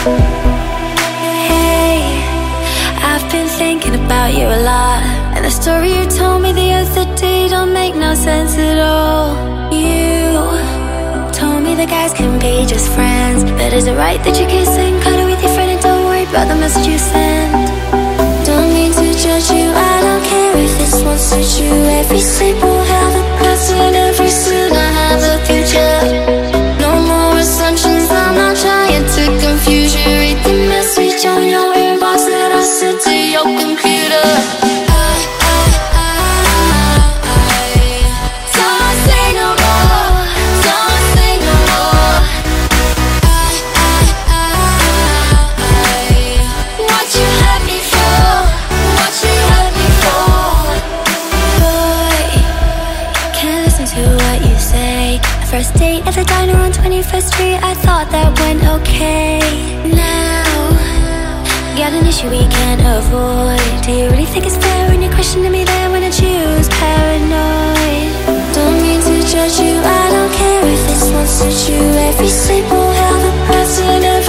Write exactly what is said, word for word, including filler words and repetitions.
Hey, I've been thinking about you a lot, and the story you told me the other day don't make no sense at all. You told me the guys can be just friends, but is it right that you kiss and cuddle with your friend and don't worry about the message you send? Don't mean to judge you, I don't care if this won't suit you. Every sleep will have a past and every soon I have a future. No more assumptions, I'm not trying to confuse you. Read the message on your inbox that I sent to your computer. First date at the diner on twenty-first street, I thought that went okay. Now, got an issue we can't avoid. Do you really think it's fair when you're questioning me there when I choose paranoid? Don't mean to judge you, I don't care if this won't suit you. Every sleep will have a past and